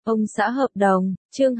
Ông xã hợp đồng, chương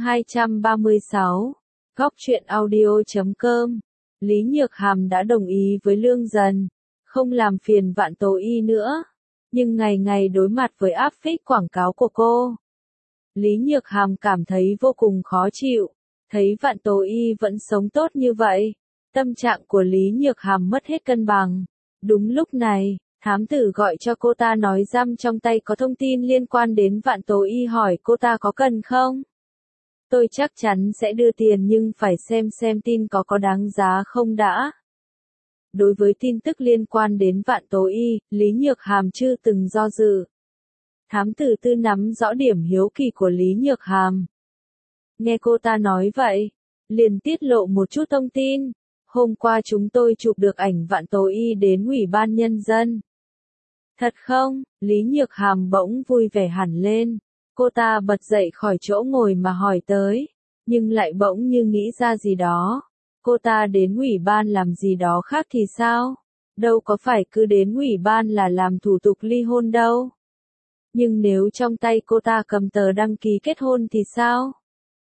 236. Góc truyện audio.com. Lý Nhược Hàm đã đồng ý với Lương Dần, không làm phiền Vạn Tố Y nữa. Nhưng ngày ngày đối mặt với áp phích quảng cáo của cô, Lý Nhược Hàm cảm thấy vô cùng khó chịu. Thấy Vạn Tố Y vẫn sống tốt như vậy, tâm trạng của Lý Nhược Hàm mất hết cân bằng. Đúng lúc này, thám tử gọi cho cô ta nói răm trong tay có thông tin liên quan đến Vạn Tố Y, hỏi cô ta có cần không? Tôi chắc chắn sẽ đưa tiền nhưng phải xem tin có đáng giá không đã. Đối với tin tức liên quan đến Vạn Tố Y, Lý Nhược Hàm chưa từng do dự. Thám tử tư nắm rõ điểm hiếu kỳ của Lý Nhược Hàm. Nghe cô ta nói vậy, liền tiết lộ một chút thông tin. Hôm qua chúng tôi chụp được ảnh Vạn Tố Y đến Ủy ban Nhân dân. Thật không? Lý Nhược Hàm bỗng vui vẻ hẳn lên. Cô ta bật dậy khỏi chỗ ngồi mà hỏi tới, nhưng lại bỗng như nghĩ ra gì đó. Cô ta đến ủy ban làm gì đó khác thì sao? Đâu có phải cứ đến ủy ban là làm thủ tục ly hôn đâu. Nhưng nếu trong tay cô ta cầm tờ đăng ký kết hôn thì sao?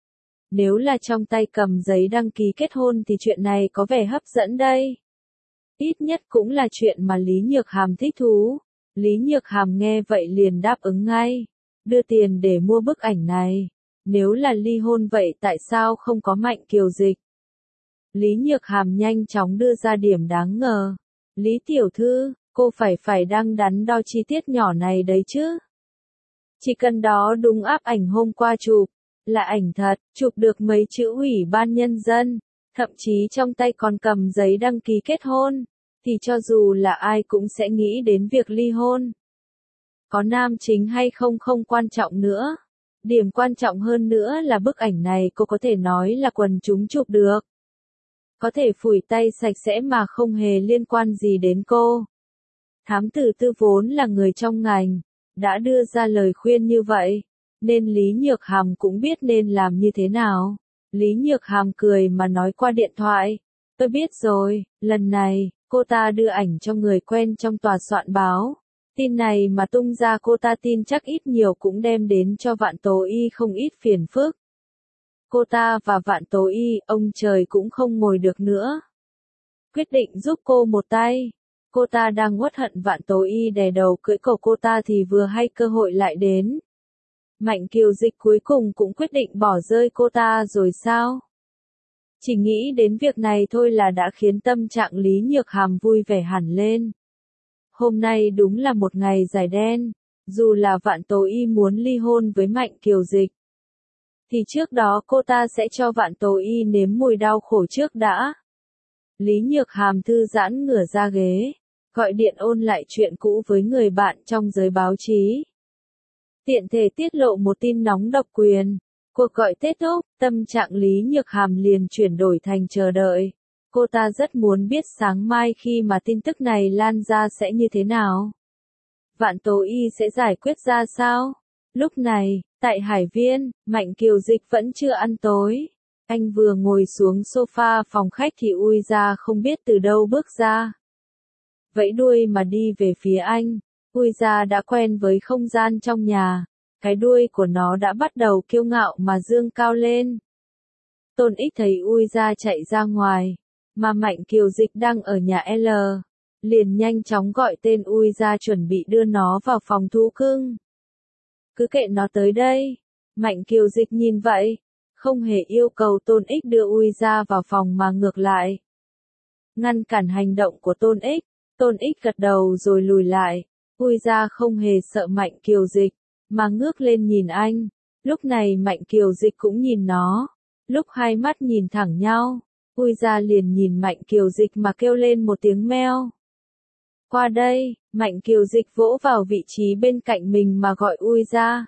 Nếu là trong tay cầm giấy đăng ký kết hôn thì chuyện này có vẻ hấp dẫn đây. Ít nhất cũng là chuyện mà Lý Nhược Hàm thích thú. Lý Nhược Hàm nghe vậy liền đáp ứng ngay. Đưa tiền để mua bức ảnh này. Nếu là ly hôn vậy tại sao không có Mạnh Kiều Dịch? Lý Nhược Hàm nhanh chóng đưa ra điểm đáng ngờ. Lý tiểu thư, cô phải đăng đắn đo chi tiết nhỏ này đấy chứ. Chỉ cần đó đúng áp ảnh hôm qua chụp, là ảnh thật, chụp được mấy chữ Ủy ban Nhân dân, thậm chí trong tay còn cầm giấy đăng ký kết hôn, thì cho dù là ai cũng sẽ nghĩ đến việc ly hôn. Có nam chính hay không không quan trọng nữa. Điểm quan trọng hơn nữa là bức ảnh này cô có thể nói là quần chúng chụp được. Có thể phủi tay sạch sẽ mà không hề liên quan gì đến cô. Thám tử tư vốn là người trong ngành, đã đưa ra lời khuyên như vậy, nên Lý Nhược Hàm cũng biết nên làm như thế nào. Lý Nhược Hàm cười mà nói qua điện thoại. Tôi biết rồi, lần này, cô ta đưa ảnh cho người quen trong tòa soạn báo. Tin này mà tung ra cô ta tin chắc ít nhiều cũng đem đến cho Vạn Tố Y không ít phiền phức. Cô ta và Vạn Tố Y, ông trời cũng không ngồi được nữa. Quyết định giúp cô một tay. Cô ta đang uất hận Vạn Tố Y đè đầu cưỡi cổ cô ta thì vừa hay cơ hội lại đến. Mạnh Kiều Dịch cuối cùng cũng quyết định bỏ rơi cô ta rồi sao? Chỉ nghĩ đến việc này thôi là đã khiến tâm trạng Lý Nhược Hàm vui vẻ hẳn lên. Hôm nay đúng là một ngày dài đen, dù là Vạn Tố Y muốn ly hôn với Mạnh Kiều Dịch, thì trước đó cô ta sẽ cho Vạn Tố Y nếm mùi đau khổ trước đã. Lý Nhược Hàm thư giãn ngửa ra ghế, gọi điện ôn lại chuyện cũ với người bạn trong giới báo chí. Tiện thể tiết lộ một tin nóng độc quyền. Cuộc gọi kết thúc, tâm trạng Lý Nhược Hàm liền chuyển đổi thành chờ đợi. Cô ta rất muốn biết sáng mai khi mà tin tức này lan ra sẽ như thế nào. Vạn Tố Y sẽ giải quyết ra sao? Lúc này, tại Hải Viên, Mạnh Kiều Dịch vẫn chưa ăn tối. Anh vừa ngồi xuống sofa phòng khách thì ui ra không biết từ đâu bước ra. Vẫy đuôi mà đi về phía anh. Ui ra đã quen với không gian trong nhà. Cái đuôi của nó đã bắt đầu kiêu ngạo mà dương cao lên. Tôn Ích thấy ui ra chạy ra ngoài, mà Mạnh Kiều Dịch đang ở nhà L. Liền nhanh chóng gọi tên ui ra chuẩn bị đưa nó vào phòng thú cưng. Cứ kệ nó tới đây. Mạnh Kiều Dịch nhìn vậy, không hề yêu cầu Tôn Ích đưa ui ra vào phòng mà ngược lại ngăn cản hành động của Tôn Ích. Tôn Ích gật đầu rồi lùi lại. Ui ra không hề sợ Mạnh Kiều Dịch, mà ngước lên nhìn anh. Lúc này Mạnh Kiều Dịch cũng nhìn nó. Lúc hai mắt nhìn thẳng nhau, ui ra liền nhìn Mạnh Kiều Dịch mà kêu lên một tiếng meo. Qua đây, Mạnh Kiều Dịch vỗ vào vị trí bên cạnh mình mà gọi ui ra.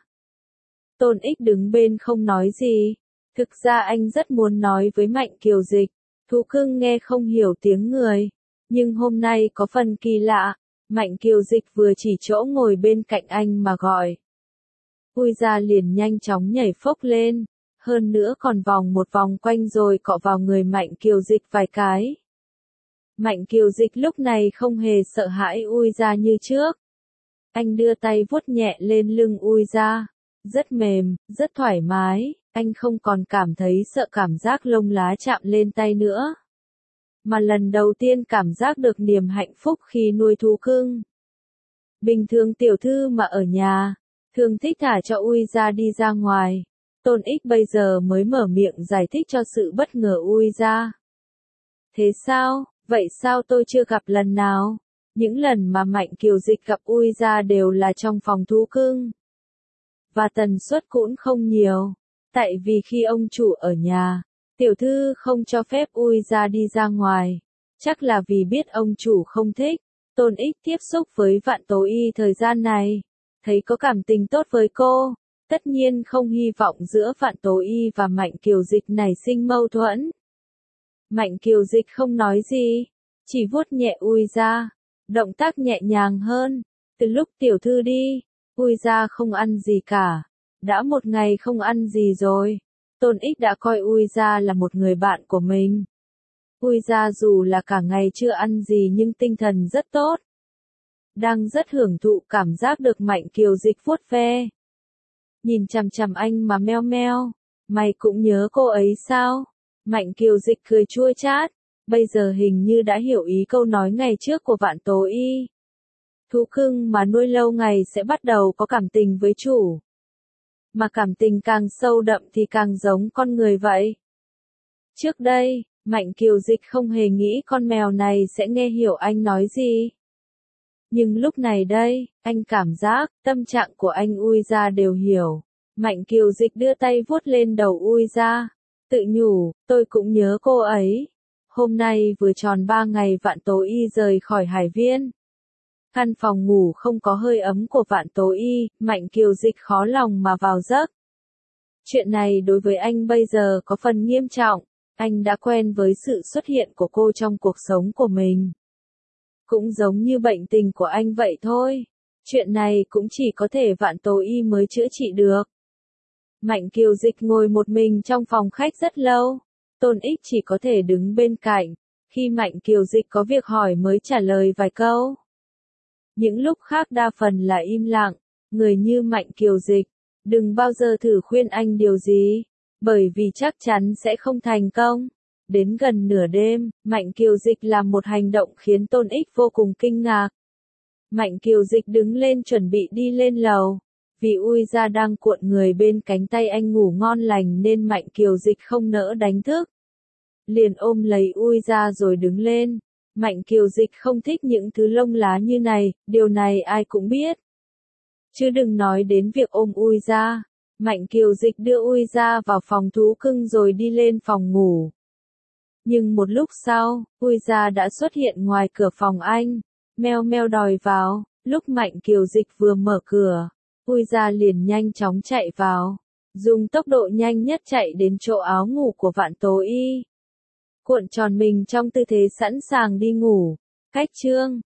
Tôn Ích đứng bên không nói gì. Thực ra anh rất muốn nói với Mạnh Kiều Dịch, thú cưng nghe không hiểu tiếng người. Nhưng hôm nay có phần kỳ lạ, Mạnh Kiều Dịch vừa chỉ chỗ ngồi bên cạnh anh mà gọi. Ui ra liền nhanh chóng nhảy phốc lên, hơn nữa còn vòng một vòng quanh rồi cọ vào người Mạnh Kiều Dịch vài cái. Mạnh Kiều Dịch lúc này không hề sợ hãi ui ra như trước. Anh đưa tay vuốt nhẹ lên lưng ui ra, rất mềm, rất thoải mái, anh không còn cảm thấy sợ cảm giác lông lá chạm lên tay nữa. Mà lần đầu tiên cảm giác được niềm hạnh phúc khi nuôi thú cưng. Bình thường tiểu thư mà ở nhà, thường thích thả cho Ui ra đi ra ngoài. Tôn Ích bây giờ mới mở miệng giải thích cho sự bất ngờ Ui ra. Thế sao, vậy sao tôi chưa gặp lần nào? Những lần mà Mạnh Kiều Dịch gặp Ui ra đều là trong phòng thú cưng. Và tần suất cũng không nhiều. Tại vì khi ông chủ ở nhà, tiểu thư không cho phép Ui ra đi ra ngoài. Chắc là vì biết ông chủ không thích. Tôn Ích tiếp xúc với Vạn Tố Y thời gian này, thấy có cảm tình tốt với cô. Tất nhiên không hy vọng giữa Vạn Tố Y và Mạnh Kiều Dịch nảy sinh mâu thuẫn. Mạnh Kiều Dịch không nói gì, chỉ vuốt nhẹ Ui ra, động tác nhẹ nhàng hơn. Từ lúc tiểu thư đi, Ui ra không ăn gì cả. Đã một ngày không ăn gì rồi. Tôn Ích đã coi Ui ra là một người bạn của mình. Ui ra dù là cả ngày chưa ăn gì nhưng tinh thần rất tốt. Đang rất hưởng thụ cảm giác được Mạnh Kiều Dịch vuốt ve. Nhìn chằm chằm anh mà meo meo. Mày cũng nhớ cô ấy sao? Mạnh Kiều Dịch cười chua chát. Bây giờ hình như đã hiểu ý câu nói ngày trước của Vạn Tố Y. Thú cưng mà nuôi lâu ngày sẽ bắt đầu có cảm tình với chủ. Mà cảm tình càng sâu đậm thì càng giống con người vậy. Trước đây, Mạnh Kiều Dịch không hề nghĩ con mèo này sẽ nghe hiểu anh nói gì. Nhưng lúc này đây, anh cảm giác, tâm trạng của anh Ui ra đều hiểu. Mạnh Kiều Dịch đưa tay vuốt lên đầu Ui ra. Tự nhủ, tôi cũng nhớ cô ấy. Hôm nay vừa tròn 3 ngày Vạn Tố Y rời khỏi Hải Viên. Căn phòng ngủ không có hơi ấm của Vạn Tố Y, Mạnh Kiều Dịch khó lòng mà vào giấc. Chuyện này đối với anh bây giờ có phần nghiêm trọng. Anh đã quen với sự xuất hiện của cô trong cuộc sống của mình. Cũng giống như bệnh tình của anh vậy thôi. Chuyện này cũng chỉ có thể Vạn Tố Y mới chữa trị được. Mạnh Kiều Dịch ngồi một mình trong phòng khách rất lâu. Tôn Ích chỉ có thể đứng bên cạnh. Khi Mạnh Kiều Dịch có việc hỏi mới trả lời vài câu. Những lúc khác đa phần là im lặng. Người như Mạnh Kiều Dịch, đừng bao giờ thử khuyên anh điều gì. Bởi vì chắc chắn sẽ không thành công. Đến gần nửa đêm, Mạnh Kiều Dịch làm một hành động khiến Tôn Ích vô cùng kinh ngạc. Mạnh Kiều Dịch đứng lên chuẩn bị đi lên lầu. Vì Ui ra đang cuộn người bên cánh tay anh ngủ ngon lành nên Mạnh Kiều Dịch không nỡ đánh thức. Liền ôm lấy Ui ra rồi đứng lên. Mạnh Kiều Dịch không thích những thứ lông lá như này, điều này ai cũng biết. Chứ đừng nói đến việc ôm Ui ra. Mạnh Kiều Dịch đưa Ui ra vào phòng thú cưng rồi đi lên phòng ngủ. Nhưng một lúc sau, Ui ra đã xuất hiện ngoài cửa phòng anh. Meo meo đòi vào. Lúc Mạnh Kiều Dịch vừa mở cửa, Ui ra liền nhanh chóng chạy vào. Dùng tốc độ nhanh nhất chạy đến chỗ áo ngủ của Vạn Tố Y. Cuộn tròn mình trong tư thế sẵn sàng đi ngủ. Cách chương